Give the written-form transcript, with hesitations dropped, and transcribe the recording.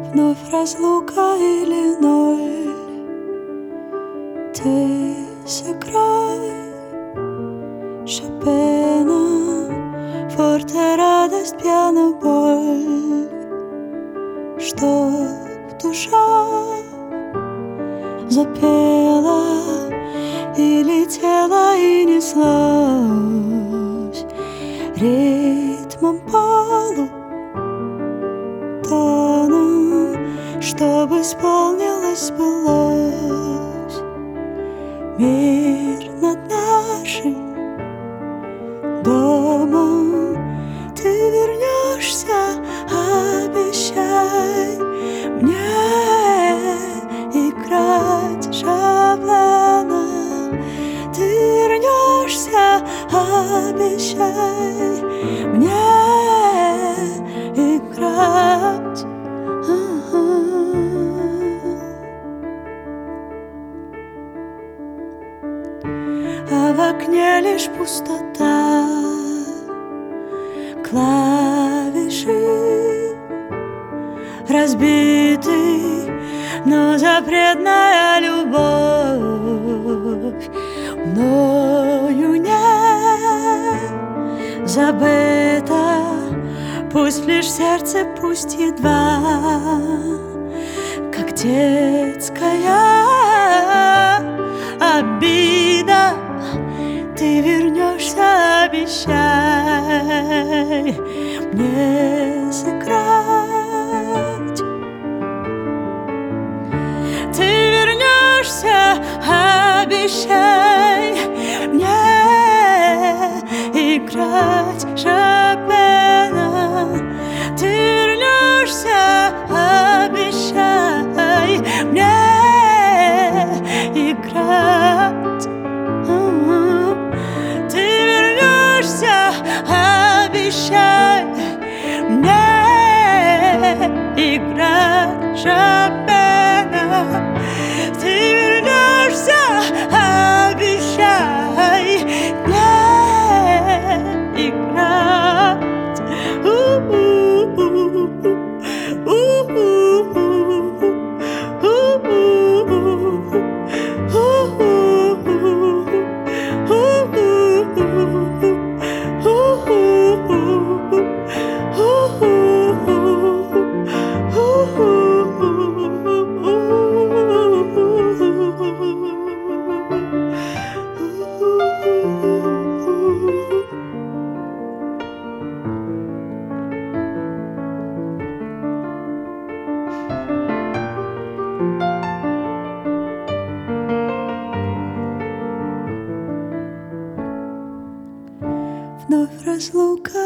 Вновь разлука или ноль. Ты сыграй Шопена, форте радость, пьяна боль, чтоб душа запела и летела и неслась ритмом полу тоном, чтобы исполнилось, сбылось. Мир над нашим домом, ты вернешься, обещай мне играть Шопена. Ты вернешься, обещай мне играть. А в окне лишь пустота, клавиши разбиты, но запретная любовь мною не забыта. Пусть лишь сердце, пусть едва, как детская обида. Ты вернешься, обещай мне сыграть. Ты вернешься, обещай мне играть Шопена. Ты вернешься, обещай мне играть. Ты вернешься, обещай мне играть Шопена. Ты вернешься, обещай мне играть. Вновь разлука